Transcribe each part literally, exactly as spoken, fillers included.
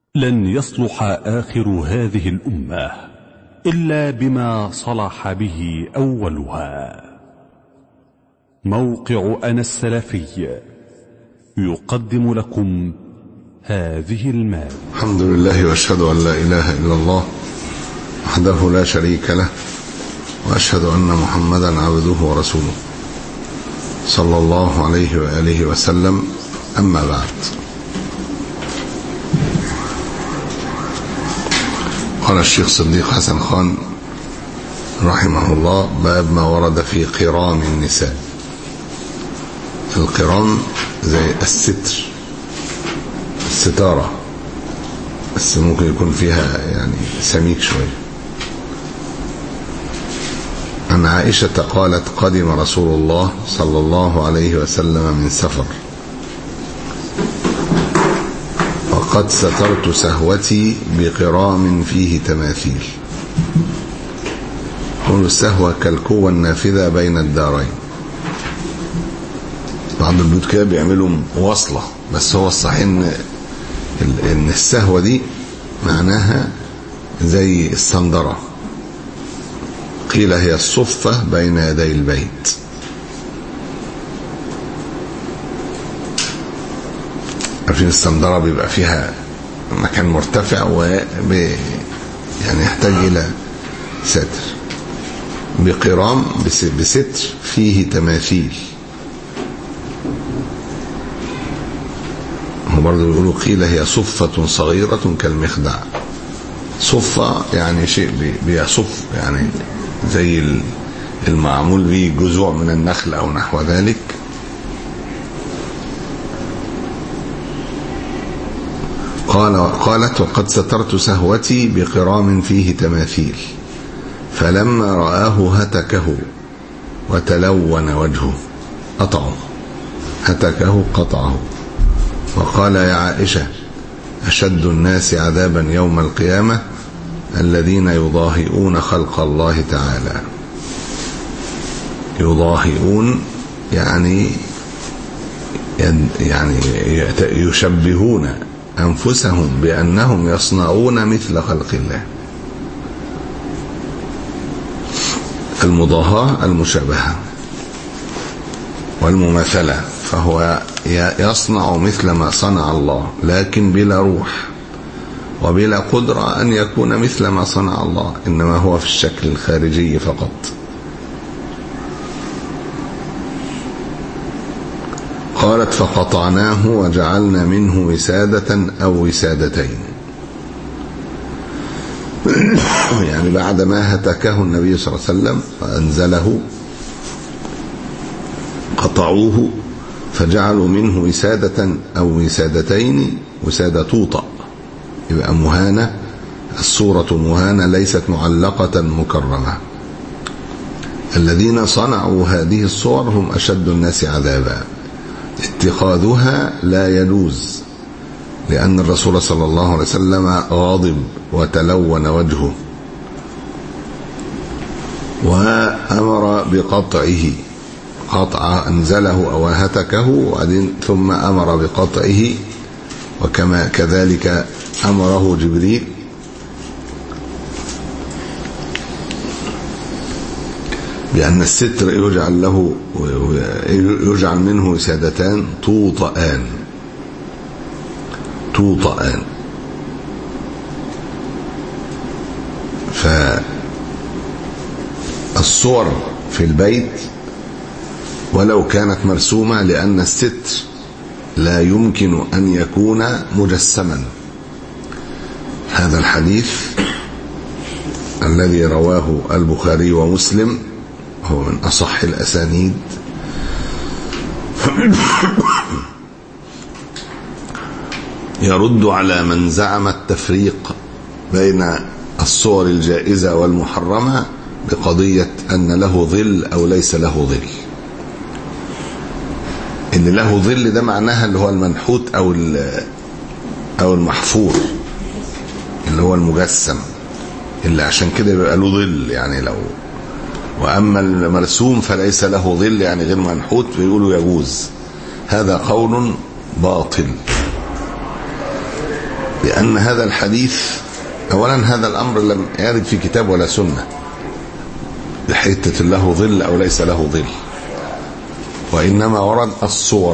لن يصلح آخر هذه الأمة إلا بما صلح به أولها. موقع أنا السلفي يقدم لكم هذه المادة. الحمد لله وأشهد أن لا إله إلا الله وحده لا شريك له، وأشهد أن محمدا عبده ورسوله صلى الله عليه وآله وسلم. أما بعد، قال الشيخ صديق حسن خان رحمه الله: باب ما ورد في قرام النساء. القرام زي الستر، الستارة، بس ممكن يكون فيها يعني سميك شوية. عن عائشة قالت: قدم رسول الله صلى الله عليه وسلم من سفر، وقد سترت سهوتي بقرام فيه تماثيل. قول السهوة كالقوة النافذة بين الدارين. بعض البيوت كده بيعملوا وصلة، بس هو الصحيح ان ان السهوة دي معناها زي الصندرة. قيل هي الصفة بين يدي البيت. عارفين الصندرة بيبقى فيها مكان مرتفع و يعني يحتاج إلى ستر. بقرام بستر فيه تماثيل. هم برضو يقولوا قيل هي صفة صغيرة كالمخدع. صفة يعني شيء بيصف، يعني زي المعمول به جذوع من النخل أو نحو ذلك. قال قالت: وقد سترت سهوتي بقرام فيه تماثيل، فلما رآه هتكه وتلون وجهه قطعه. هتكه قطعه، وقال: يا عائشة، أشد الناس عذابا يوم القيامة الذين يضاهئون خلق الله تعالى. يضاهئون يعني يعني يشبهون أنفسهم بأنهم يصنعون مثل خلق الله. المضاهاة المشابهة والمماثلة، فهو يصنع مثل ما صنع الله لكن بلا روح وبلا قدرة أن يكون مثل ما صنع الله، إنما هو في الشكل الخارجي فقط. قالت: فقطعناه وجعلنا منه وسادة أو وسادتين. يعني بعد ما هتكه النبي صلى الله عليه وسلم وأنزله قطعوه فجعلوا منه وسادة أو وسادتين. وسادة توطأ، يبقى مهانة، الصورة مهانة ليست معلقة مكرمة. الذين صنعوا هذه الصور هم أشد الناس عذابا. اتخاذها لا يجوز، لأن الرسول صلى الله عليه وسلم غاضب وتلون وجهه، وأمر بقطعه. قطع أنزله أو هتكه ثم أمر بقطعه، وكما كذلك أمره جبريل. بأن الستر يجعل له يجعل منه وسادتان توطئان توطئان فالصور في البيت ولو كانت مرسومة، لأن الستر لا يمكن أن يكون مجسما. هذا الحديث الذي رواه البخاري ومسلم هو من أصح الأسانيد. يرد على من زعم التفريق بين الصور الجائزة والمحرمة بقضية أن له ظل أو ليس له ظل. إن له ظل ده معناها اللي هو المنحوت أو أو المحفور، اللي هو المجسم، اللي عشان كده يبقى له ظل يعني. لو وأما المرسوم فليس له ظل يعني غير منحوت، فيقولوا يجوز. هذا قول باطل. لأن هذا الحديث أولا هذا الأمر لم يرد في كتاب ولا سنة بحتة له ظل أو ليس له ظل، وإنما ورد الصور.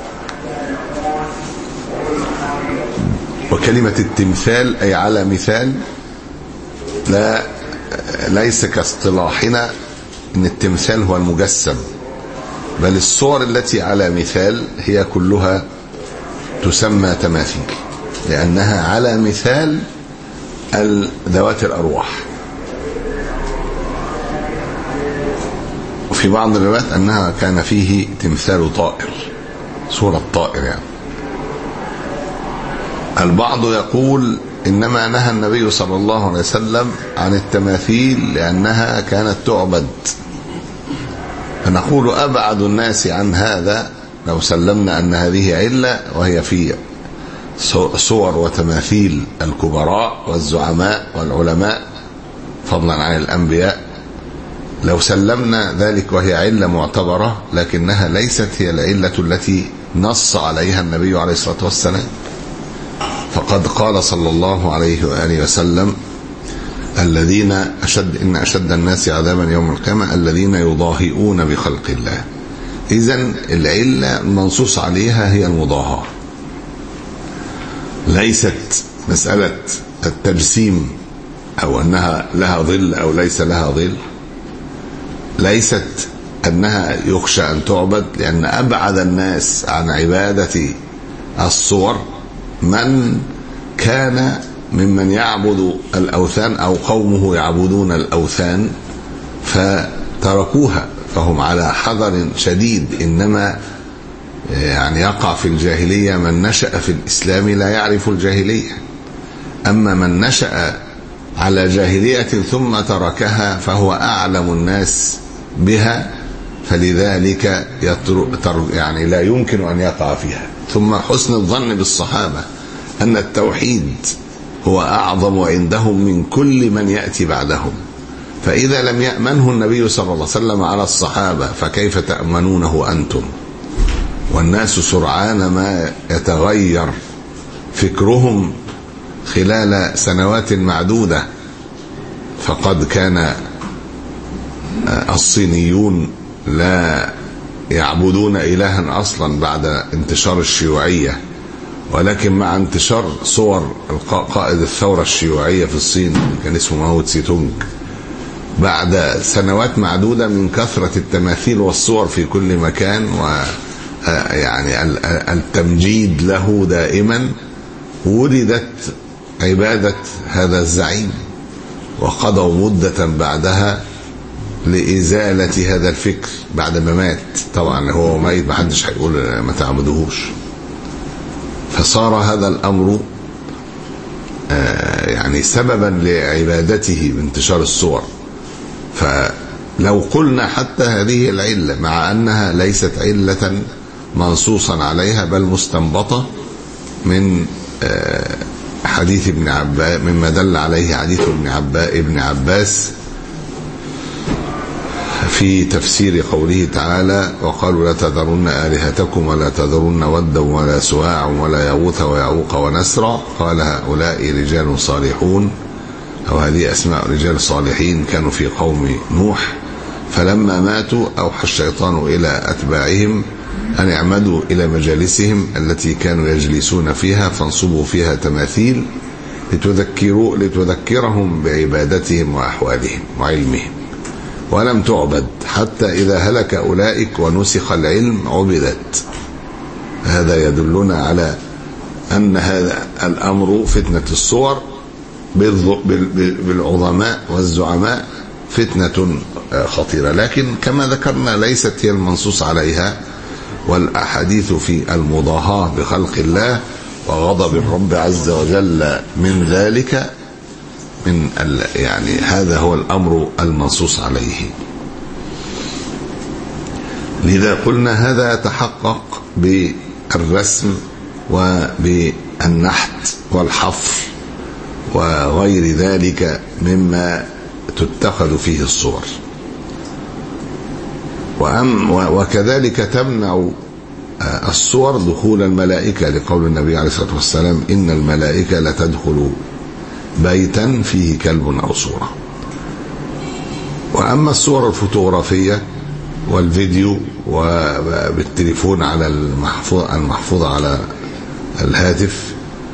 وكلمة التمثال أي على مثال، لا ليس كاصطلاحنا إن التمثال هو المجسم، بل الصور التي على مثال هي كلها تسمى تماثيل، لأنها على مثال ذوات الأرواح. وفي بعض الروايات أنها كان فيه تمثال طائر، صورة طائر يعني. البعض يقول إنما نهى النبي صلى الله عليه وسلم عن التماثيل لأنها كانت تعبد، فنقول أبعد الناس عن هذا لو سلمنا أن هذه علة، وهي في صور وتماثيل الكبراء والزعماء والعلماء فضلا عن الأنبياء، لو سلمنا ذلك وهي علة معتبرة، لكنها ليست هي العلة التي نص عليها النبي عليه الصلاة والسلام. فقد قال صلى الله عليه وآله وسلم: الذين أشد إن أشد الناس عذابا يوم القيامة الذين يضاهئون بخلق الله. إذن العلة المنصوص عليها هي المضاهاة، ليست مسألة التجسيم أو أنها لها ظل أو ليس لها ظل، ليست أنها يخشى أن تعبد، لأن أبعد الناس عن عبادة الصور من كان ممن يعبد الأوثان أو قومه يعبدون الأوثان فتركوها، فهم على حذر شديد. إنما يعني يقع في الجاهلية من نشأ في الإسلام لا يعرف الجاهلية، أما من نشأ على جاهلية ثم تركها فهو أعلم الناس بها، فلذلك يعني لا يمكن أن يقع فيها. ثم حسن الظن بالصحابة أن التوحيد هو أعظم عندهم من كل من يأتي بعدهم، فإذا لم يأمنه النبي صلى الله عليه وسلم على الصحابة فكيف تأمنونه أنتم؟ والناس سرعان ما يتغير فكرهم خلال سنوات معدودة. فقد كان الصينيون لا يعبدون إلها أصلا بعد انتشار الشيوعية، ولكن مع انتشار صور قائد الثورة الشيوعية في الصين كان اسمه ماو تسي تونج، بعد سنوات معدودة من كثرة التماثيل والصور في كل مكان ويعني التمجيد له دائما، ولدت عبادة هذا الزعيم، وقضوا مدة بعدها لإزالة هذا الفكر بعد ما مات. طبعا هو ميت محدش هيقول ما تعبدوهوش. فصار هذا الأمر يعني سببا لعبادته بانتشار الصور. فلو قلنا حتى هذه العلة مع أنها ليست علة منصوصا عليها بل مستنبطة من حديث ابن عباس، مما دل عليه حديث ابن عباس ابن عباس في تفسير قوله تعالى: وقالوا لا تذرن آلهتكم ولا تذرن ودا ولا سواع ولا يغوث ويعوق ونسرا، قال هؤلاء رجال صالحون، أو هذه أسماء رجال صالحين كانوا في قوم نوح، فلما ماتوا أوحى الشيطان إلى أتباعهم أن يعمدوا إلى مجالسهم التي كانوا يجلسون فيها فانصبوا فيها تماثيل لتذكروا لتذكرهم بعبادتهم وأحوالهم وعلمهم، ولم تعبد حتى إذا هلك أولئك ونسخ العلم عبدت. هذا يدلنا على أن هذا الأمر فتنة الصور بالعظماء والزعماء فتنة خطيرة، لكن كما ذكرنا ليست هي المنصوص عليها. والأحاديث في المضاهاة بخلق الله وغضب الرب عز وجل من ذلك، من يعني هذا هو الأمر المنصوص عليه. لذا قلنا هذا يتحقق بالرسم وبالنحت والحفر وغير ذلك مما تتخذ فيه الصور. وكذلك تمنع الصور دخول الملائكة، لقول النبي عليه الصلاة والسلام إن الملائكة لتدخل بيتا فيه كلب أو صورة. وأما الصور الفوتوغرافية والفيديو وبالتليفون على المحفوظ المحفوظة على الهاتف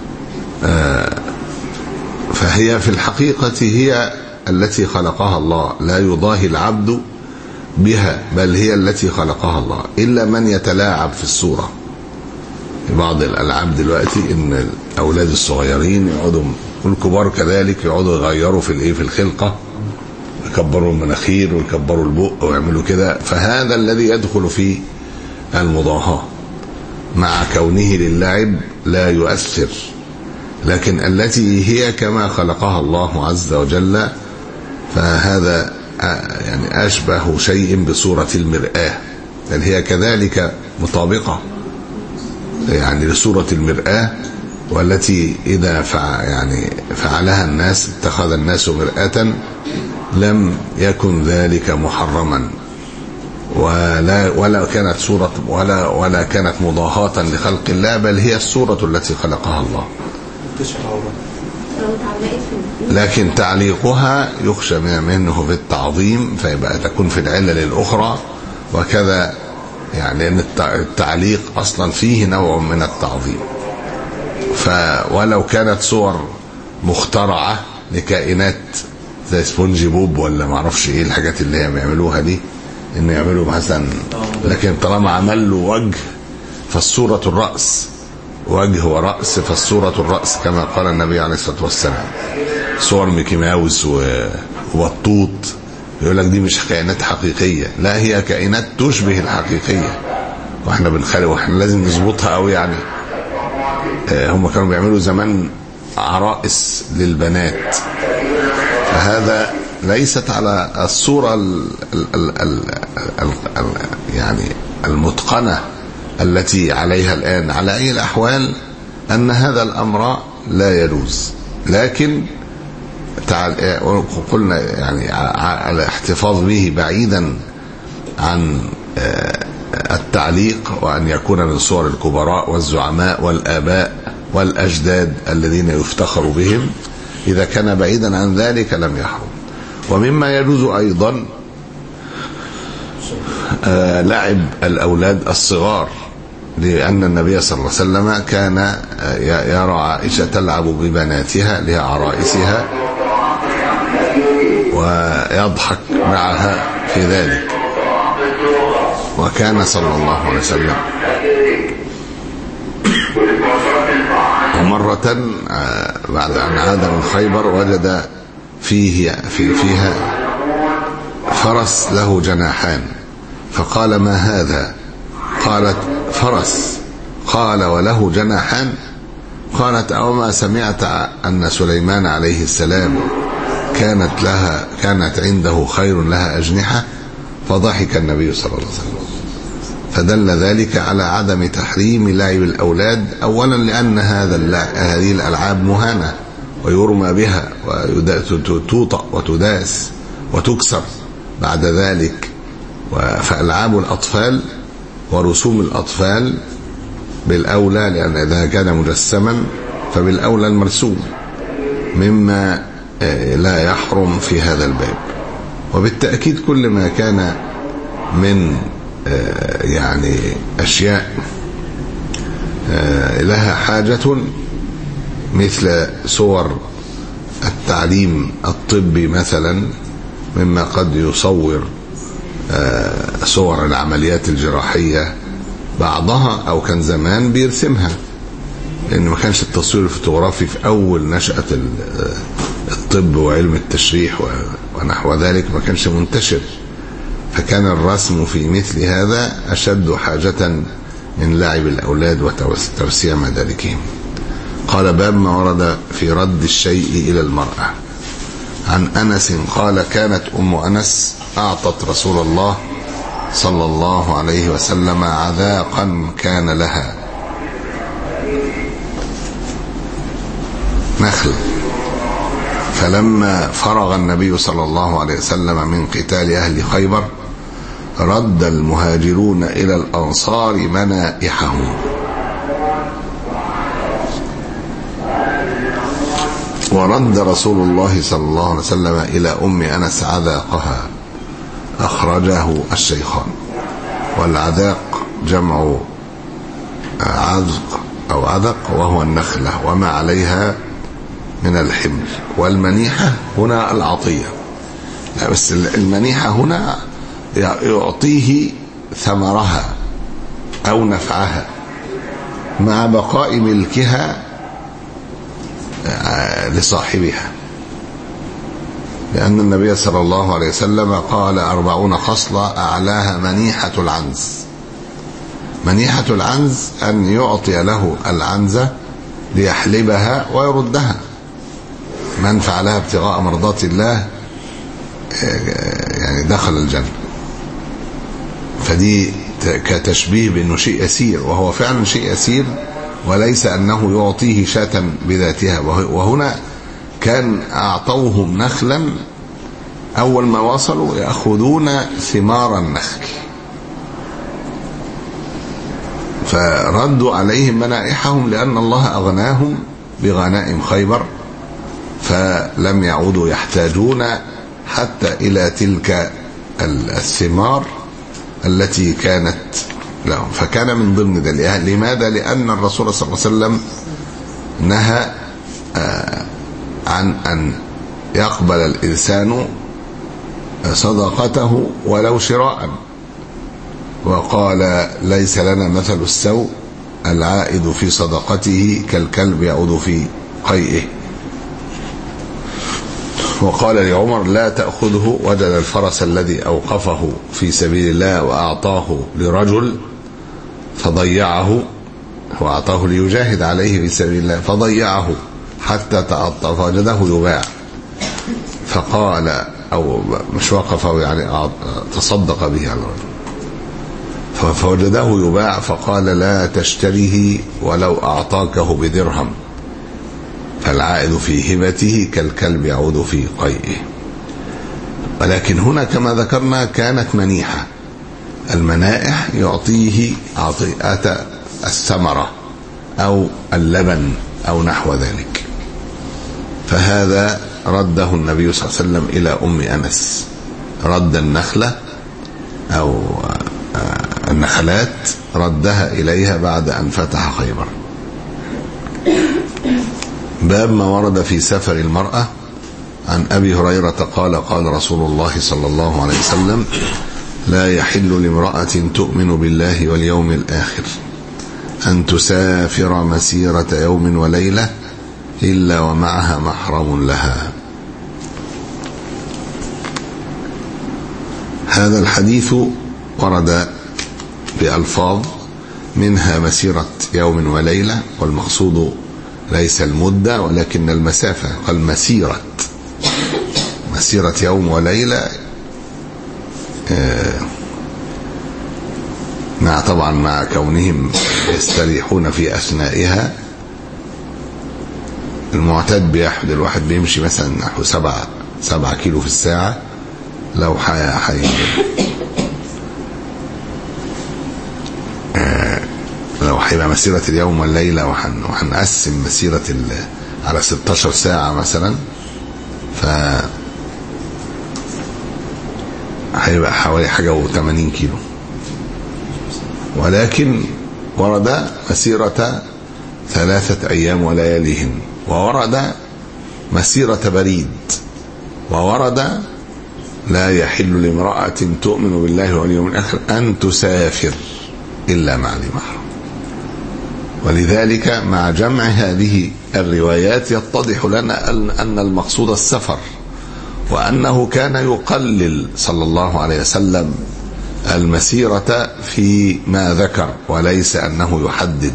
فهي في الحقيقة هي التي خلقها الله، لا يضاهي العبد بها، بل هي التي خلقها الله، إلا من يتلاعب في الصورة. بعض الألعاب دلوقتي إن الأولاد الصغيرين يقعدوا والكبار كذلك يقعدوا يغيروا في الإيه في الخلقة، يكبروا المناخير ويكبروا البق ويعملوا كده، فهذا الذي يدخل في المضاهاة مع كونه للعب لا يؤثر. لكن التي هي كما خلقها الله عز وجل فهذا يعني أشبه شيء بصورة المرآة، بل هي كذلك مطابقة يعني لصورة المرآة، والتي إذا فع يعني فعلها الناس اتخذ الناس مرآة لم يكن ذلك محرما، ولا ولا كانت صورة ولا ولا كانت مضاهاة لخلق الله، بل هي الصورة التي خلقها الله. لكن تعليقها يخشى منه في التعظيم فيبقى تكون في العلل الأخرى وكذا، يعني لأن التعليق أصلا فيه نوع من التعظيم. فولو كانت صور مخترعة لكائنات زي سبونج بوب ولا معرفش ايه الحاجات اللي هي بيعملوها دي، ان يعملوا مثلا، لكن طالما عمل له وجه فالصورة الرأس، وجه ورأس فالصورة الرأس كما قال النبي عليه الصلاة والسلام. صور ميكي ماوس وبطوط يقول لك دي مش كائنات حقيقية، لا هي كائنات تشبه الحقيقية، واحنا بنخلي واحنا لازم نظبطها قوي. يعني هم كانوا بيعملوا زمان عرائس للبنات، فهذا ليست على الصورة ال ال ال ال ال ال يعني المتقنة التي عليها الآن. على أي الأحوال أن هذا الأمر لا يجوز، لكن قلنا يعني على الاحتفاظ به بعيدا عن التعليق، وأن يكون من صور الكبراء والزعماء والآباء والأجداد الذين يفتخر بهم. إذا كان بعيدا عن ذلك لم يحرم. ومما يجوز أيضا لعب الأولاد الصغار، لأن النبي صلى الله عليه وسلم كان يرى عائشة تلعب ببناتها لعرائسها ويضحك معها في ذلك. وكان صلى الله عليه وسلم ومرة بعد أن عاد من خيبر وجد فيه في فيها فرس له جناحان، فقال ما هذا؟ قالت فرس. قال وله جناحان؟ قالت أوما سمعت أن سليمان عليه السلام كانت لها كانت عنده خير لها أجنحة؟ فضحك النبي صلى الله عليه وسلم. فدل ذلك على عدم تحريم لعب الأولاد، أولا لأن هذا هذه الألعاب مهانة ويرمى بها وتوطأ وتداس وتكسر بعد ذلك. فألعاب الأطفال ورسوم الأطفال بالأولى، لأن إذا كان مجسما فبالأولى المرسوم مما لا يحرم في هذا الباب. وبالتأكيد كل ما كان من يعني أشياء لها حاجة مثل صور التعليم الطبي مثلا، مما قد يصور صور العمليات الجراحية بعضها، أو كان زمان بيرسمها، لأن ما كانش التصوير الفوتوغرافي في أول نشأة الطب وعلم التشريح ونحو ذلك ما كانش منتشر، فكان الرسم في مثل هذا أشد حاجة من لعب الأولاد وتوسيع مداركهم. قال باب ما ورد في رد الشيء إلى المرأة. عن أنس قال كانت أم أنس أعطت رسول الله صلى الله عليه وسلم عذاقا كان لها نخل، فلما فرغ النبي صلى الله عليه وسلم من قتال أهل خيبر رد المهاجرون إلى الأنصار منائحهم. ورد رسول الله صلى الله عليه وسلم إلى أم أنس عذاقها، أخرجه الشيخان. والعذاق جمع عذق أو عذق، وهو النخلة وما عليها من الحمل. والمنيحة هنا العطية، بس المنيحة هنا يعطيه ثمرها أو نفعها مع بقاء ملكها لصاحبها، لأن النبي صلى الله عليه وسلم قال أربعون خصلة أعلاها منيحة العنز. منيحة العنز أن يعطي له العنزة ليحلبها ويردها. من فعلها ابتغاء مرضات الله يعني دخل الجنة. فدي كتشبيه بأنه شيء يسير، وهو فعلا شيء يسير، وليس أنه يعطيه شاة بذاتها. وهنا كان أعطوهم نخلا، أول ما وصلوا يأخذون ثمار النخل، فردوا عليهم منائحهم لأن الله أغناهم بغنائم خيبر، فلم يعودوا يحتاجون حتى إلى تلك الثمار التي كانت لهم. فكان من ضمن ذلك. لماذا؟ لأن الرسول صلى الله عليه وسلم نهى عن أن يقبل الإنسان صدقته ولو شراء، وقال ليس لنا مثل السوء العائد في صدقته كالكلب يعود في قيئه. وقال لعمر لا تأخذه، وجد الفرس الذي أوقفه في سبيل الله وأعطاه لرجل فضيعه، وأعطاه ليجاهد عليه في سبيل الله فضيعه حتى تعطى فوجده يباع، فقال أو مش وقفه يعني تصدق به على الرجل، فوجده يباع فقال لا تشتريه ولو أعطاكه بدرهم، فالعائد في هبته كالكلب يعود في قيئه. ولكن هنا كما ذكرنا كانت منيحة. المنائح يعطيه عطيئة الثمرة أو اللبن أو نحو ذلك. فهذا رده النبي صلى الله عليه وسلم إلى أم أنس، رد النخلة أو النخلات ردها إليها بعد أن فتح خيبر. باب ما ورد في سفر المرأة. عن أبي هريرة قال قال رسول الله صلى الله عليه وسلم لا يحل لامرأة تؤمن بالله واليوم الآخر أن تسافر مسيرة يوم وليلة إلا ومعها محرم لها. هذا الحديث ورد بألفاظ منها مسيرة يوم وليلة، والمقصود ليس المدة ولكن المسافة. قال مسيرة مسيرة يوم وليلة، مع طبعا مع كونهم يستريحون في أثنائها. المعتاد بيحمد الواحد بيمشي مثلا نحو سبعة سبعة كيلو في الساعة، لو حي حي لو هيبقى مسيرة اليوم والليلة وهنقسم مسيرة على ستاشر ساعة مثلا، ف هيبقى حوالي حاجة وثمانين كيلو. ولكن ورد مسيرة ثلاثة أيام ولياليهن، وورد مسيرة بريد، وورد لا يحل لامرأة تؤمن بالله واليوم الآخر أن تسافر إلا مع ذي محرم. ولذلك مع جمع هذه الروايات يتضح لنا أن المقصود السفر، وأنه كان يقلل صلى الله عليه وسلم المسيرة فيما ذكر، وليس أنه يحدد.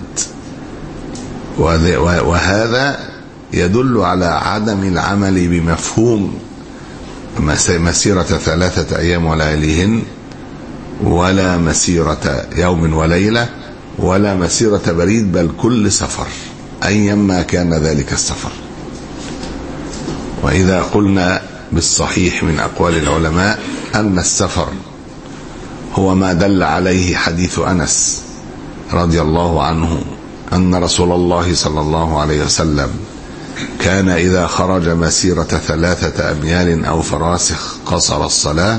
وهذا يدل على عدم العمل بمفهوم مسيرة ثلاثة أيام ولياليهن، ولا مسيرة يوم وليلة، ولا مسيرة بريد، بل كل سفر أيما كان ذلك السفر. وإذا قلنا بالصحيح من أقوال العلماء أن السفر هو ما دل عليه حديث أنس رضي الله عنه أن رسول الله صلى الله عليه وسلم كان إذا خرج مسيرة ثلاثة أميال أو فراسخ قصر الصلاة.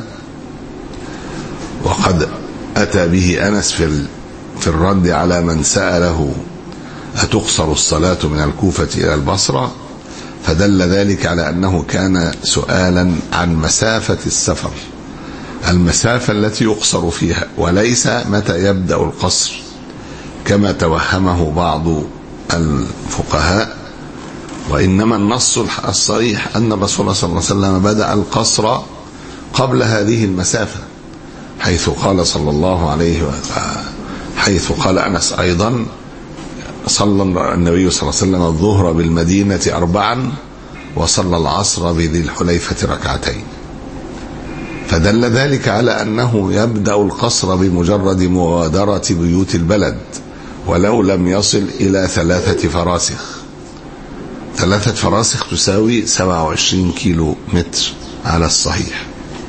وقد أتى به أنس في في الرد على من سأله أتقصر الصلاة من الكوفة إلى البصرة، فدل ذلك على أنه كان سؤالا عن مسافة السفر، المسافة التي يقصر فيها، وليس متى يبدأ القصر كما توهمه بعض الفقهاء. وإنما النص الصريح أن الرسول صلى الله عليه وسلم بدأ القصر قبل هذه المسافة، حيث قال صلى الله عليه وسلم، حيث قال أنس أيضا صلى النبي صلى الله عليه وسلم الظهر بالمدينة أربعا وصلى العصر بذي الحليفة ركعتين. فدل ذلك على أنه يبدأ القصر بمجرد مغادرة بيوت البلد ولو لم يصل إلى ثلاثة فراسخ. ثلاثة فراسخ تساوي سبعة وعشرين كيلو متر على الصحيح.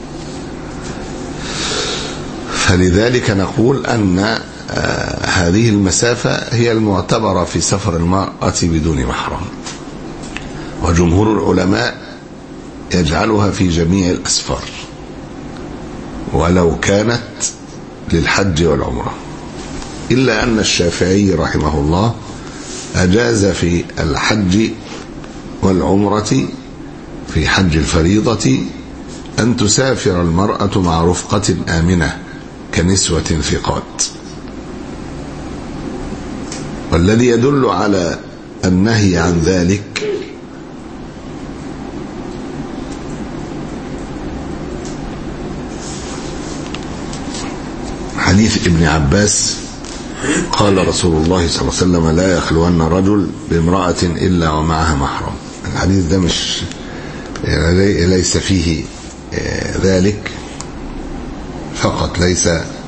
فلذلك نقول أن آه هذه المسافة هي المعتبرة في سفر المرأة بدون محرم، وجمهور العلماء يجعلها في جميع الأسفار ولو كانت للحج والعمرة، إلا أن الشافعي رحمه الله أجاز في الحج والعمرة في حج الفريضة أن تسافر المرأة مع رفقة آمنة كنسوة ثقات. والذي يدل على النهي عن ذلك حديث ابن عباس قال رسول الله صلى الله عليه وسلم لا يخلون رجل بامرأة إلا ومعها محرم. الحديث ده مش يعني ليس فيه ذلك فقط، ليس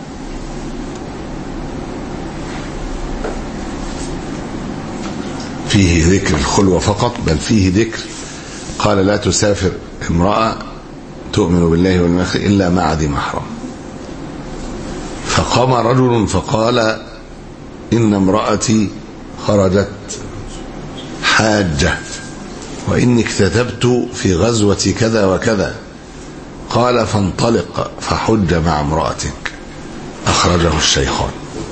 فيه ذكر الخلوة فقط، بل فيه ذكر قال لا تسافر امرأة تؤمن بالله واليوم الآخر إلا مع ذي محرم. فقام رجل فقال إن امرأتي خرجت حاجة وإني اكتتبت في غزوة كذا وكذا. قال فانطلق فحج مع امرأتك، أخرجه الشيخان.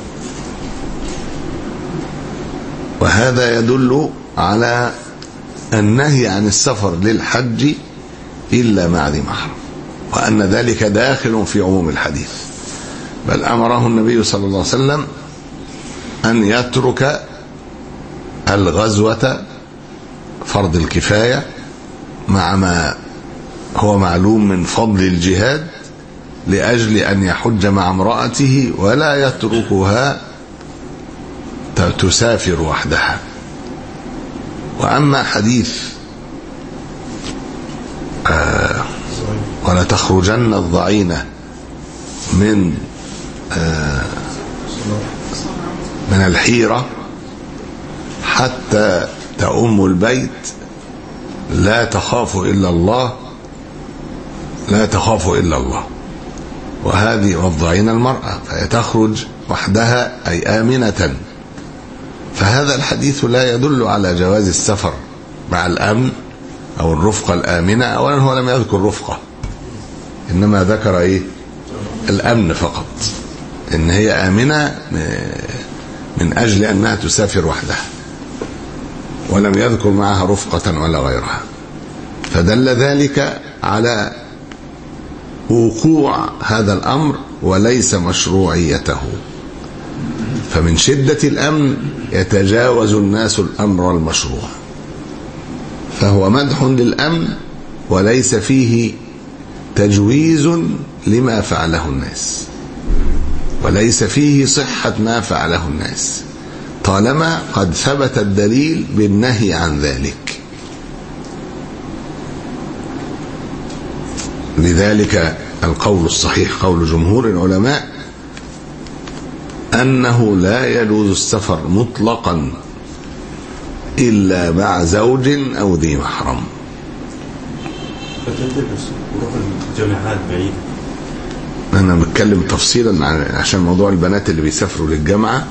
وهذا يدل على النهي عن السفر للحج إلا مع ذي محرم، وأن ذلك داخل في عموم الحديث. بل أمره النبي صلى الله عليه وسلم أن يترك الغزوة فرض الكفاية مع ما هو معلوم من فضل الجهاد لأجل أن يحج مع امرأته ولا يتركها تسافر وحدها. وأما حديث آه ولا تخرجن الضعينة من آه من الحيرة حتى تأم البيت لا تخاف إلا الله لا تخاف إلا الله، وهذه والضعين المرأة فهي تخرج وحدها أي آمنة. فهذا الحديث لا يدل على جواز السفر مع الأمن أو الرفقة الآمنة. أولا هو لم يذكر رفقة، إنما ذكر إيه؟ الأمن فقط، إن هي آمنة من أجل أنها تسافر وحدها، ولم يذكر معها رفقة ولا غيرها. فدل ذلك على وقوع هذا الأمر وليس مشروعيته. فمن شدة الأمن يتجاوز الناس الأمر المشروع، فهو مدح للأمن وليس فيه تجويز لما فعله الناس، وليس فيه صحة ما فعله الناس طالما قد ثبت الدليل بالنهي عن ذلك. لذلك القول الصحيح قول جمهور العلماء أنه لا يجوز السفر مطلقا إلا مع زوج أو ذي محرم. فتدرس وروح الجامعات بعيدة أنا بتكلم تفصيلا عشان موضوع البنات اللي بيسافروا للجامعة،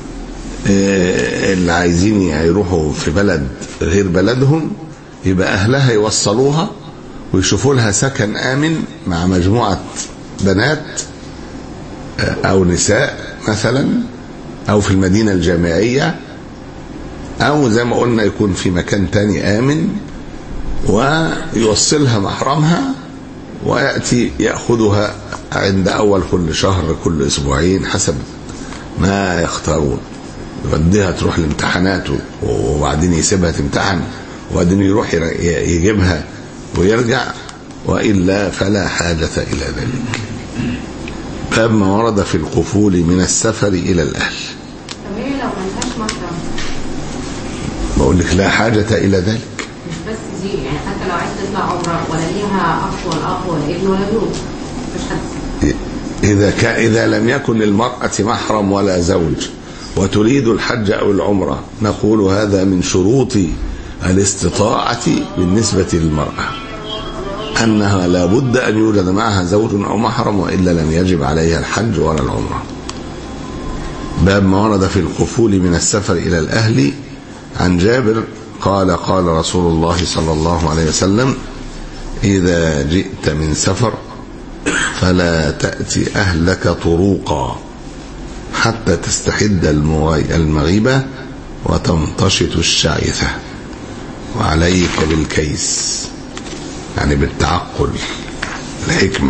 اللي عايزين يروحوا في بلد غير بلدهم، يبقى أهلها يوصلوها ويشوفوا لها سكن آمن مع مجموعة بنات أو نساء مثلا، أو في المدينة الجامعية، أو زي ما قلنا يكون في مكان تاني آمن، ويوصلها محرمها ويأتي يأخذها عند أول كل شهر كل أسبوعين حسب ما يختارون. يوديها تروح الامتحانات وبعدين يسيبها تمتحن وبعدين يروح يجيبها ويرجع، وإلا فلا حاجة إلى ذلك. باب ما ورد في القفول من السفر إلى الأهل. طب هي لو ما لهاش محرم؟ بقول لك لا حاجة إلى ذلك. مش بس دي، يعني حتى لو عايز تطلع عمره ولا ليها أخ ولا أخ ولا ابن ولا بنت، مش حد. إذا كان إذا لم يكن للمرأة محرم ولا زوج وتريد الحج أو العمرة، نقول هذا من شروط الاستطاعة بالنسبة للمرأة، أنها لا بد أن يوجد معها زوج أو محرم، وإلا لم يجب عليها الحج ولا العمرة. باب ما ورد في القفول من السفر إلى الأهل. عن جابر قال قال رسول الله صلى الله عليه وسلم: إذا جئت من سفر فلا تأتي أهلك طروقا حتى تستحد المغيبة وتمتشط الشعثة، وعليك بالكيس، يعني بالتعقل الحكمة.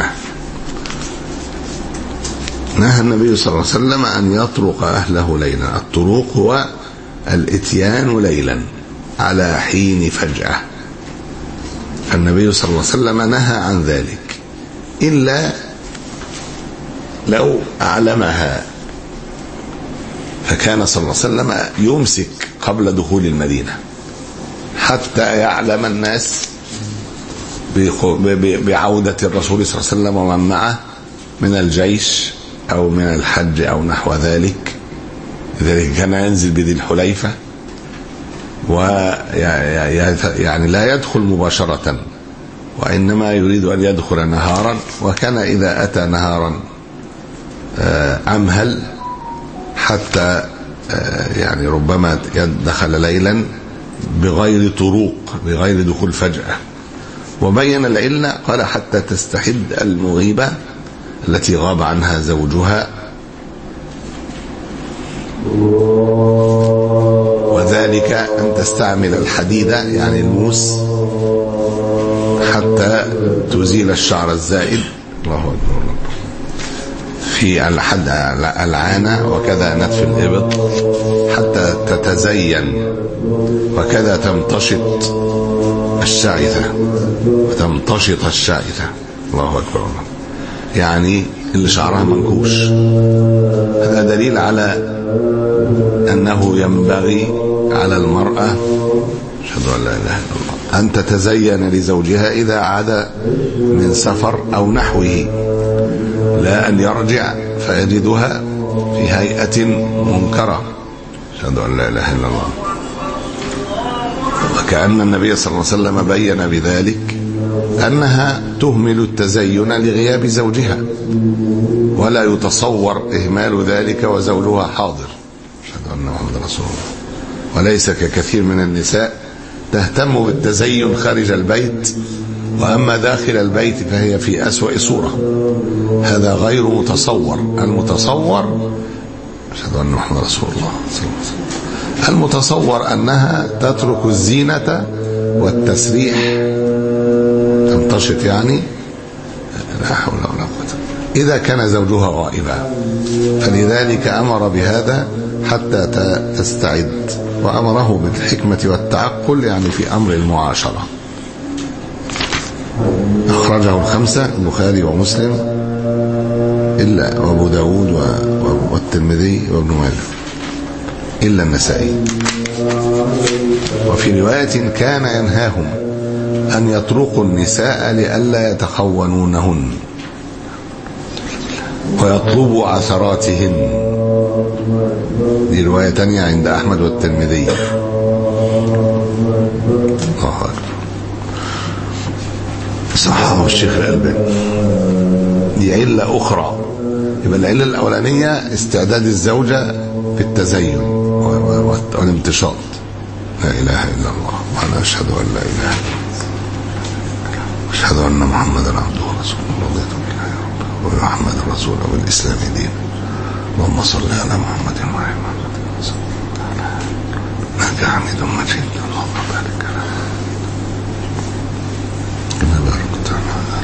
نهى النبي صلى الله عليه وسلم أن يطرق أهله ليلا. الطروق هو الاتيان ليلا على حين فجأة. النبي صلى الله عليه وسلم نهى عن ذلك إلا لو أعلمها، فكان صلى الله عليه وسلم يمسك قبل دخول المدينة حتى يعلم الناس بعودة الرسول صلى الله عليه وسلم ومن معه من الجيش أو من الحج أو نحو ذلك. لذلك كان ينزل بذي الحليفة ويعني لا يدخل مباشرة، وإنما يريد أن يدخل نهارا، وكان إذا أتى نهارا أمهل حتى يعني ربما دخل ليلا بغير طروق، بغير دخول فجأة. وبين العلة قال: حتى تستحد المغيبة التي غاب عنها زوجها، وذلك أن تستعمل الحديد يعني الموس حتى تزيل الشعر الزائد. الله أكبر. في الحد العانة وكذا نتف الإبط حتى تتزين، وكذا تمتشط الشعثة وتمتشط الشعثة. الله أكبر. يعني اللي شعرها منكوش. هذا دليل على أنه ينبغي على المرأة أشهد أن لا إله إلا الله أن تتزين لزوجها إذا عاد من سفر أو نحوه، لا أن يرجع فيجدها في هيئة منكرة. أشهد أن لا إله إلا الله. وكأن النبي صلى الله عليه وسلم بين بذلك أنها تهمل التزين لغياب زوجها، ولا يتصور إهمال ذلك وزوجها حاضر. أشهد أن محمد رسول الله. وليس ككثير من النساء تهتم بالتزين خارج البيت، وأما داخل البيت فهي في أسوأ صورة. هذا غير متصور. المتصور أشهد أن محمد رسول الله صلى الله عليه وسلم. المتصور أنها تترك الزينة والتسريح، تمتشط يعني، لا حول ولا قوة، إذا كان زوجها غائبا. فلذلك أمر بهذا حتى تستعد، وأمره بالحكمة والتعقل، يعني في أمر المعاشرة. أخرجه الخمسة، البخاري ومسلم إلا وأبو داود والترمذي وابن ماجه إلا النسائي. وفي رواية: كان ينهاهم أن يطرقوا النساء لئلا يتخونونهن ويطلبوا عثراتهن. دي رواية تانية عند أحمد والترمذي. الله أكبر. صححه الشيخ الألباني. دي علة أخرى. يبقى العلة الأولانية استعداد الزوجة في التزين والامتشاط. لا إله إلا الله وأنا أشهد أن لا إله إلا الله أشهد أن محمدا عبده ورسوله رضيت بالله ربا وبمحمد رسولا وبالإسلام دين. اللهم صل على محمد وعلى محمد إنك حميد مجيد. اللهم بارك على كما باركت على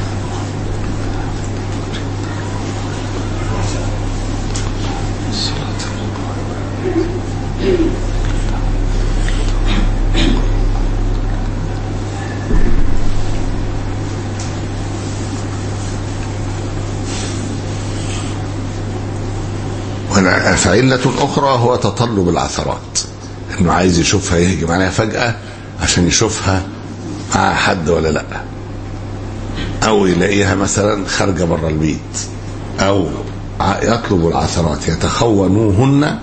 فعلة أخرى هو تطلب العثرات، إنه عايز يشوفها يهجم عليها فجأة عشان يشوفها مع حد ولا لأ، أو يلاقيها مثلا خارجة بره البيت، أو يطلب العثرات يتخونوهن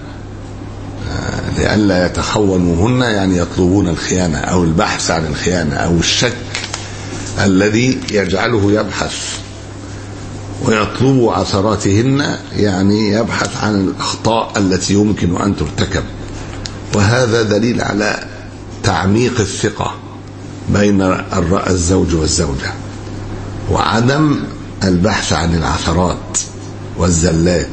لئلا يتخونوهن، يعني يطلبون الخيانة أو البحث عن الخيانة أو الشك الذي يجعله يبحث ويطلب عثراتهن، يعني يبحث عن الأخطاء التي يمكن أن ترتكب. وهذا دليل على تعميق الثقة بين الزوج والزوجة، وعدم البحث عن العثرات والزلات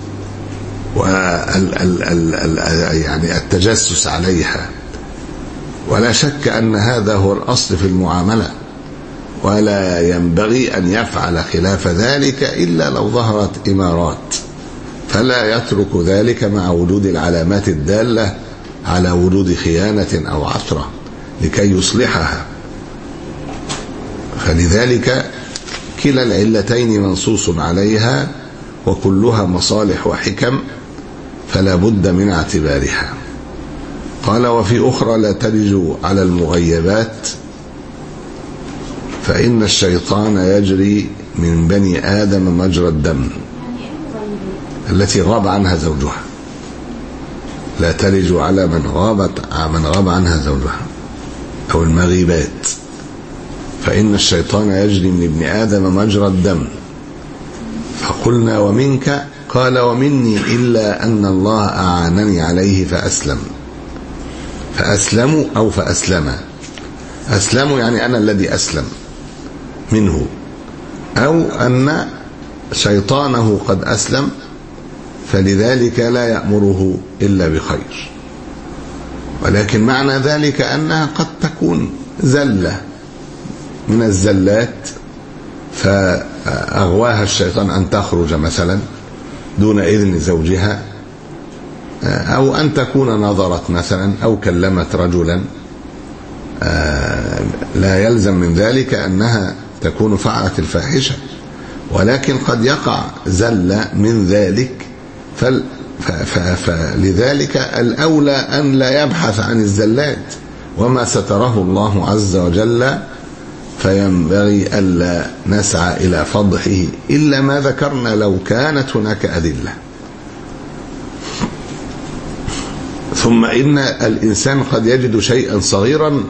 وال ال ال ال يعني التجسس عليها. ولا شك أن هذا هو الأصل في المعاملة، ولا ينبغي أن يفعل خلاف ذلك إلا لو ظهرت إمارات، فلا يترك ذلك مع وجود العلامات الدالة على وجود خيانة أو عثرة لكي يصلحها. فلذلك كلا العلتين منصوص عليها وكلها مصالح وحكم، فلا بد من اعتبارها. قال وفي أخرى لا تلجوا على المغيبات فإن الشيطان يجري من بني آدم مجرى الدم، التي غاب عنها زوجها. لا تلجوا على من غابت من غاب عنها زوجها أو المغيبات، فإن الشيطان يجري من ابن آدم مجرى الدم. فقلنا ومنك؟ قال ومني إلا أن الله أعانني عليه فأسلم. فأسلموا أو فأسلم. أسلموا يعني أنا الذي أسلم منه، أو أن شيطانه قد أسلم فلذلك لا يأمره إلا بخير. ولكن معنى ذلك أنها قد تكون زلة من الزلات فأغواها الشيطان أن تخرج مثلا دون إذن زوجها، أو أن تكون نظرت مثلا أو كلمت رجلا، لا يلزم من ذلك أنها تكون فعلت الفاحشة، ولكن قد يقع زلة من ذلك. فلذلك الأولى أن لا يبحث عن الزلات وما ستره الله عز وجل، فينبغي ألا نسعى إلى فضحه إلا ما ذكرنا لو كانت هناك أدلة. ثم إن الإنسان قد يجد شيئا صغيرا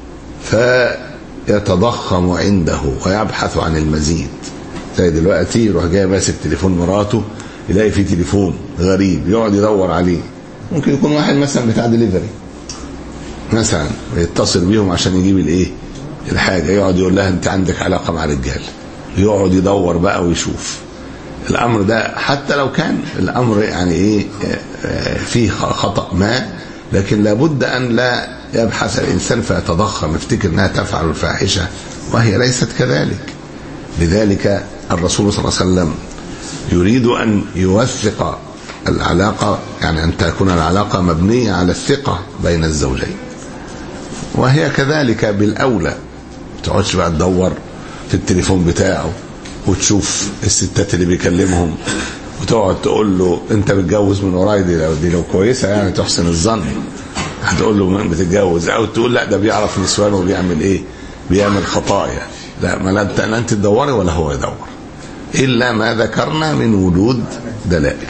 فيتضخم عنده ويبحث عن المزيد. زي دلوقتي يروح جاي ماسك تليفون مراته يلاقي فيه تليفون غريب يقعد يدور عليه. ممكن يكون واحد مثلا بتاع دليفري مثلا يتصل بيهم عشان يجيب الايه الحاجه، يقعد يقول لها انت عندك علاقه مع رجال، يقعد يدور بقى ويشوف. الامر ده حتى لو كان الامر يعني ايه فيه خطأ ما، لكن لابد ان لا يبحث الانسان فيتضخم يفتكر انها تفعل الفاحشه وهي ليست كذلك. لذلك الرسول صلى الله عليه وسلم يريد ان يوثق العلاقه، يعني ان تكون العلاقه مبنيه على الثقه بين الزوجين، وهي كذلك بالاولى. ما تقعدش بقى تدور في التليفون بتاعه وتشوف الستات اللي بيكلمهم وتقعد تقول له انت بتتجوز من وراي، دي لو, دي لو كويسه يعني تحسن الظن هتقول له من بتتجوز، او تقول لا ده بيعرف نسوان وبيعمل ايه بيعمل خطايا. لا، ما لا انت تدوري ولا هو يدور الا ما ذكرنا من وجود دلائل.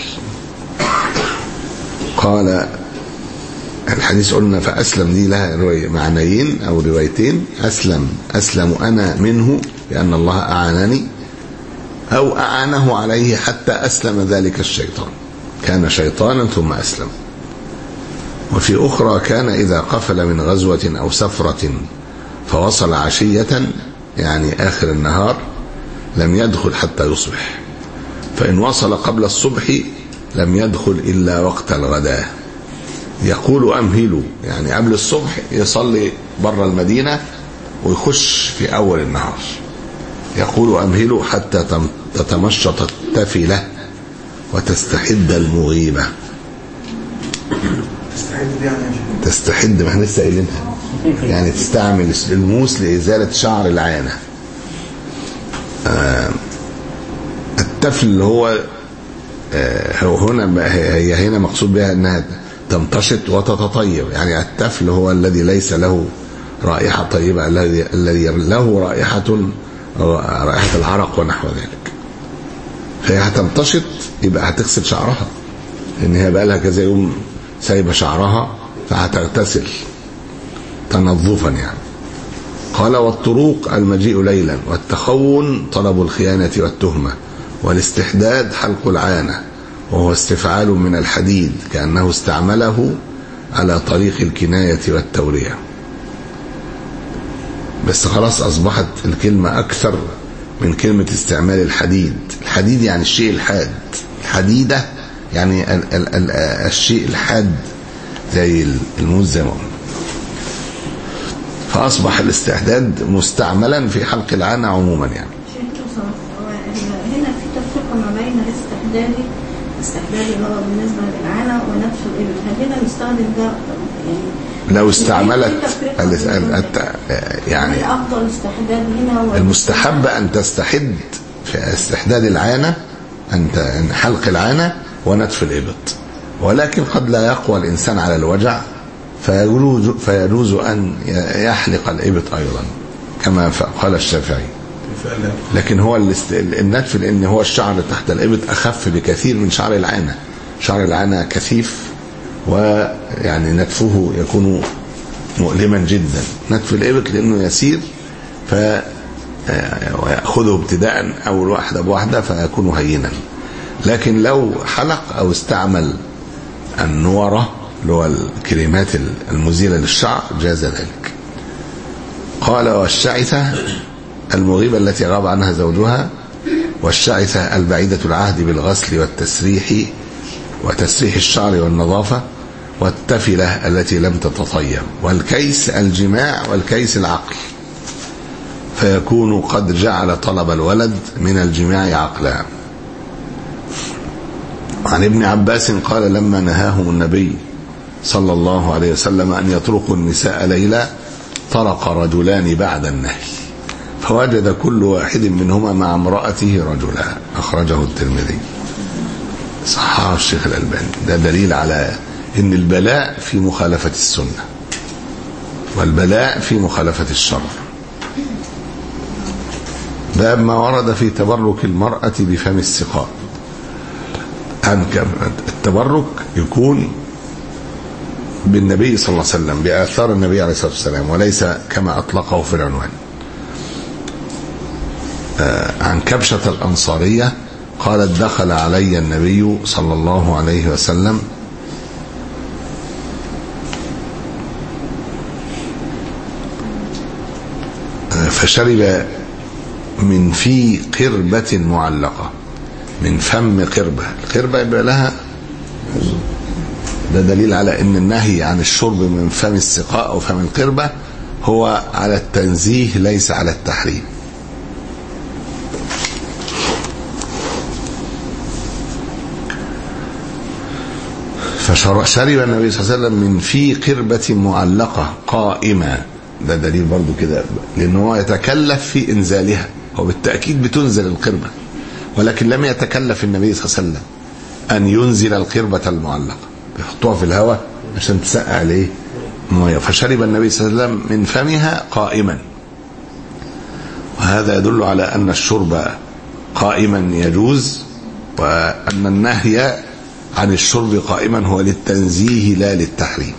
قال الحديث قلنا فأسلم دي لها معنيين أو روايتين. أسلم أسلم أنا منه لأن الله أعانني، أو أعانه عليه حتى أسلم ذلك الشيطان، كان شيطانا ثم أسلم. وفي أخرى كان إذا قفل من غزوة أو سفرة فوصل عشية يعني آخر النهار لم يدخل حتى يصبح، فإن وصل قبل الصبح لم يدخل إلا وقت الغداء. يقول أمهلوا يعني قبل الصبح يصلي بره المدينة ويخش في أول النهار. يقول أمهلوا حتى تتمشط التفلة وتستحد المغيبة. تستحد ما احنا لسه قايلينها، يعني تستعمل الموس لإزالة شعر العانة. آه التفل اللي هو آه هنا هي هنا مقصود بها انها تمتشط وتتطيب، يعني التفل هو الذي ليس له رائحة طيبة، الذي الذي له رائحة رائحة العرق ونحو ذلك. فهي هتمتشط يبقى هتغسل شعرها، لان هي بقى لها كذا يوم سايبه شعرها فهتغتسل تنظفا يعني. قال والطروق المجيء ليلا، والتخون طلب الخيانة والتهمة، والاستحداد حلق العانة وهو استفعال من الحديد كأنه استعمله على طريق الكناية والتورية. بس خلاص أصبحت الكلمة أكثر من كلمة استعمال الحديد. الحديد يعني الشيء الحاد، الحديدة يعني ال ال ال الشيء الحاد زي الموز زي ما قلنا. فأصبح الاستحداد مستعملا في حلق العانة عموما يعني. هنا في تفرقة ما بين الاستحداد الاستحداد اللي هو بالنسبة للعانة ونفس الإبل، هل هنا نستخدم ده يعني لو استعملت يعني الأفضل الاستحداد هنا؟ المستحب أن تستحد في استحداد العانة أن حلق العانة ونتف الإبط، ولكن قد لا يقوى الإنسان على الوجع فيجوز, فيجوز أن يحلق الإبط أيضا كما قال الشافعي. لكن هو النتف لأن هو الشعر تحت الإبط أخف بكثير من شعر العانة. شعر العانة كثيف ويعني نتفه يكون مؤلما جدا. نتف الإبط لأنه يسير فيأخذه ابتداء أول واحدة بواحدة فيكون هينا. لكن لو حلق أو استعمل النورة اللي هو الكريمات المزيلة للشعر جاز ذلك. قال والشعثة المغيبة التي غاب عنها زوجها، والشعثة البعيدة العهد بالغسل والتسريح وتسريح الشعر والنظافة، والتفلة التي لم تتطيب، والكيس الجماع والكيس العقل، فيكون قد جعل طلب الولد من الجماع عقلا. عن ابن عباس قال لما نهاهم النبي صلى الله عليه وسلم أن يطرقوا النساء ليلا طرق رجلان بعد النهي، فوجد كل واحد منهما مع امرأته رجلا. أخرجه الترمذي صححه الشيخ الألباني. ده دليل على إن البلاء في مخالفة السنة والبلاء في مخالفة الشر. باب ما ورد في تبرك المرأة بفم السقاء. التبرك يكون بالنبي صلى الله عليه وسلم بآثار النبي عليه الصلاة والسلام وليس كما أطلقه في العنوان. عن كبشة الأنصارية قالت دخل علي النبي صلى الله عليه وسلم فشرب من في قربة معلقة، من فم قربة. القربة يبقى لها، ده دليل على ان النهي عن الشرب من فم السقاء او فم القربة هو على التنزيه ليس على التحريم. فشرب النبي صلى الله عليه وسلم من في قربة معلقة قائمة. ده دليل برضو كده لأنه هو يتكلف في إنزالها، وبالتأكيد بتنزل القربة، ولكن لم يتكلف النبي صلى الله عليه وسلم أن ينزل القربة المعلقة، يحطوها في الهواء عشان تسقع عليه ميه. فشرب النبي صلى الله عليه وسلم من فمها قائما، وهذا يدل على أن الشرب قائما يجوز، وأن النهي عن الشرب قائما هو للتنزيه لا للتحريم.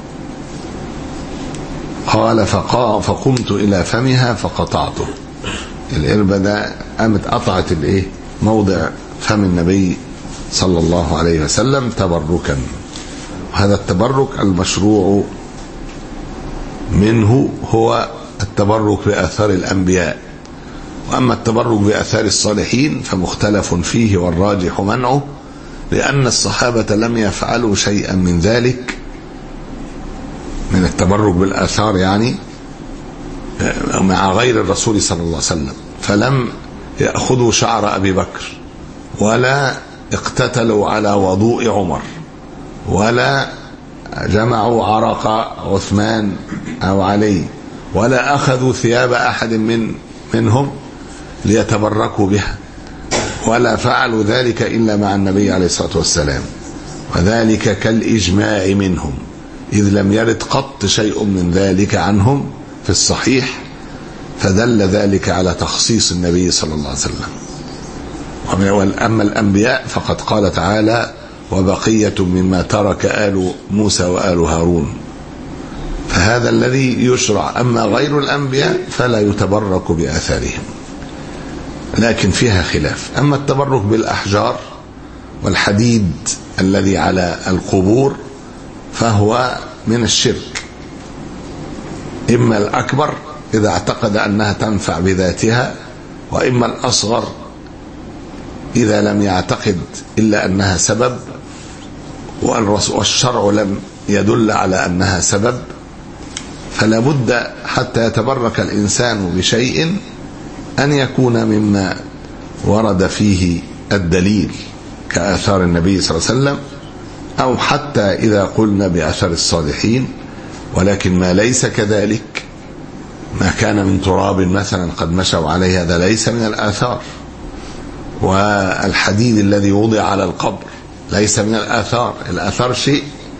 قال فقا فقمت إلى فمها فقطعته. القربة ده قامت قطعت الايه موضع فم النبي صلى الله عليه وسلم تبركا. وهذا التبرك المشروع منه هو التبرك بآثار الأنبياء. وأما التبرك بآثار الصالحين فمختلف فيه والراجح منعه، لأن الصحابة لم يفعلوا شيئا من ذلك من التبرك بالآثار يعني مع غير الرسول صلى الله عليه وسلم، فلم يأخذوا شعر أبي بكر، ولا اقتتلوا على وضوء عمر، ولا جمعوا عرق عثمان أو علي، ولا أخذوا ثياب أحد من منهم ليتبركوا بها، ولا فعلوا ذلك إلا مع النبي عليه الصلاة والسلام. وذلك كالإجماع منهم، إذ لم يرد قط شيء من ذلك عنهم في الصحيح، فدل ذلك على تخصيص النبي صلى الله عليه وسلم. أما الأنبياء فقد قال تعالى: وبقية مما ترك آل موسى وآل هارون، فهذا الذي يشرع. أما غير الأنبياء فلا يتبرك بآثارهم، لكن فيها خلاف. أما التبرك بالأحجار والحديد الذي على القبور فهو من الشرك، إما الأكبر إذا اعتقد أنها تنفع بذاتها، وإما الأصغر إذا لم يعتقد إلا أنها سبب والشرع لم يدل على أنها سبب. فلا بد حتى يتبرك الإنسان بشيء أن يكون مما ورد فيه الدليل كآثار النبي صلى الله عليه وسلم، أو حتى إذا قلنا بآثار الصالحين، ولكن ما ليس كذلك، ما كان من تراب مثلا قد مشوا عليه، هذا ليس من الآثار. والحديد الذي وضع على القبر ليس من الآثار. الآثار شيء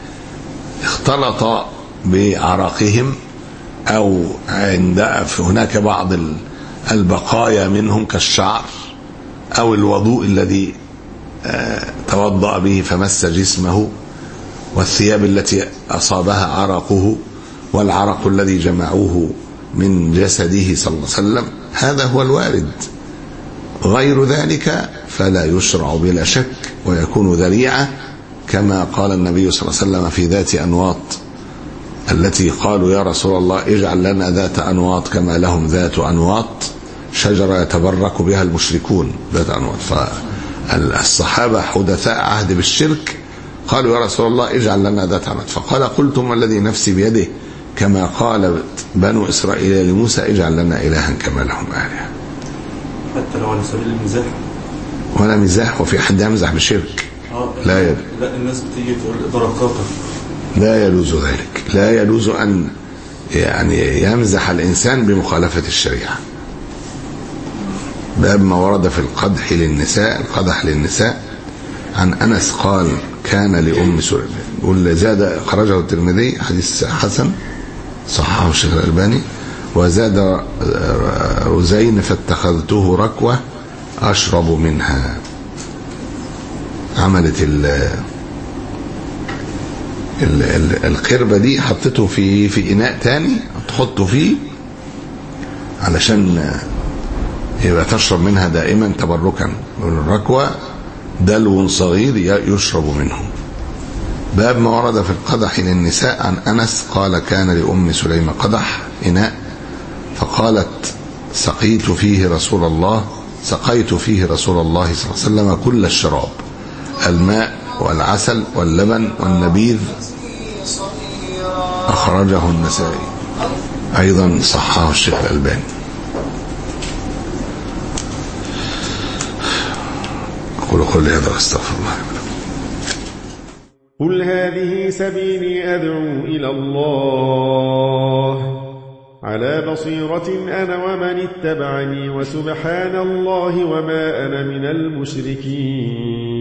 اختلط بعرقهم، أو عند هناك بعض البقايا منهم كالشعر، أو الوضوء الذي توضأ به فمس جسمه، والثياب التي أصابها عرقه، والعرق الذي جمعوه من جسده صلى الله عليه وسلم. هذا هو الوارد. غير ذلك فلا يشرع بلا شك، ويكون ذريعة، كما قال النبي صلى الله عليه وسلم في ذات أنواط التي قالوا: يا رسول الله اجعل لنا ذات أنواط كما لهم ذات أنواط، شجرة يتبرك بها المشركون ذات أنواط. فالصحابة حدثاء عهد بالشرك قالوا: يا رسول الله اجعل لنا ذات أنواط، فقال: قلتم الذي نفسي بيده، كما قال بنو إسرائيل لموسى: اجعل لنا إلها كما لهم آلهة. حتى لو على سبيل المزاح ولا مزاح، وفي حد يمزح بالشرك؟ لا يد... لا الناس بتيجي تقول دركاته، لا يجوز ذلك. لا يجوز أن يعني يمزح الإنسان بمخالفة الشريعة. باب ما ورد في القدح للنساء، القدح للنساء، عن أنس قال: كان لأم سليم، يقول زاد، خرجه الترمذي حديث حسن صححه الشيخ الألباني، وزاد رزين: فاتخذته ركوة أشرب منها. عملت ال ال ال القربة دي، حطته في في إناء تاني تحطه فيه علشان يبقى تشرب منها دائما تبركا. الركوة دلو صغير يشرب منه. باب ما ورد في القدح للنساء، عن أنس قال: كان لأم سليم قدح إناء، فقالت: سقيت فيه رسول الله سقيت فيه رسول الله صلى الله عليه وسلم كل الشراب، الماء والعسل واللبن والنبيذ. أخرجه النسائي، أيضا صححه الشيخ الألباني. أقول قولي هذا واستغفر الله. قل هذه سبيلي أدعو إلى الله على بصيرة أنا ومن اتبعني، وسبحان الله وما أنا من المشركين.